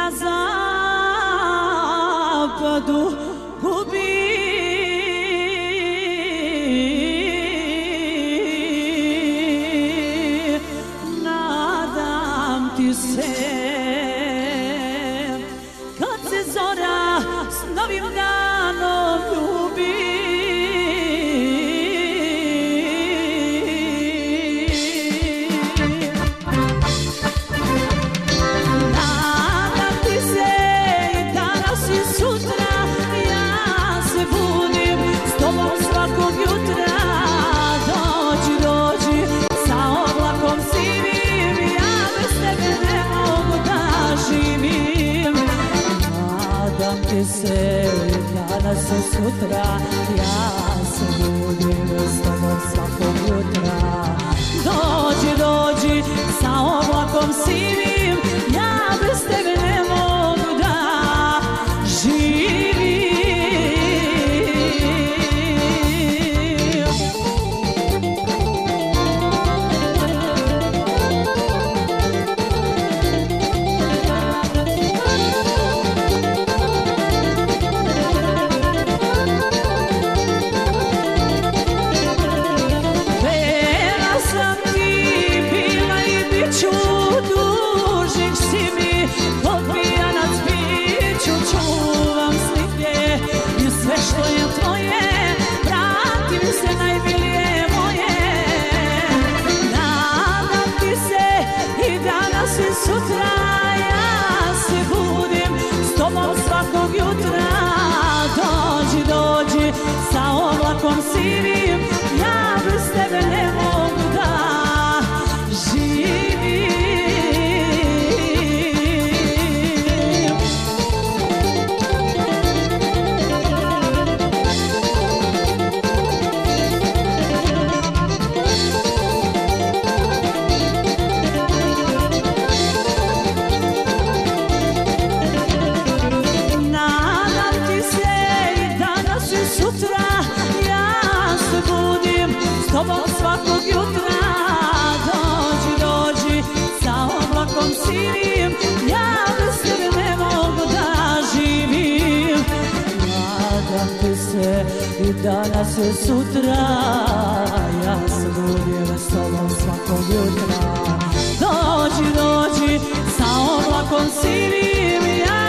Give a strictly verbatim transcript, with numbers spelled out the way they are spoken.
na zapadu gubi. Nadam ti se kad se zora s novim danom ljubi. Se danas i sutra ja se budim s tobom svakog jutra. Dođi, dođi sa oblakom sivim, ja bez tebe ne mogu da živim. Sutra ja se budim s tobom svakog jutra. Dođi, dođi sa oblakom sivim, ja bez tebe ne mogu da živim. S tobom svakog jutra, dođi, dođi sa oblakom sivim, ja bez tebe ne mogu da živim. Nadam ti se i danas i sutra, ja se budim s tobom svakog jutra. Dođi, dođi sa oblakom sivim, ja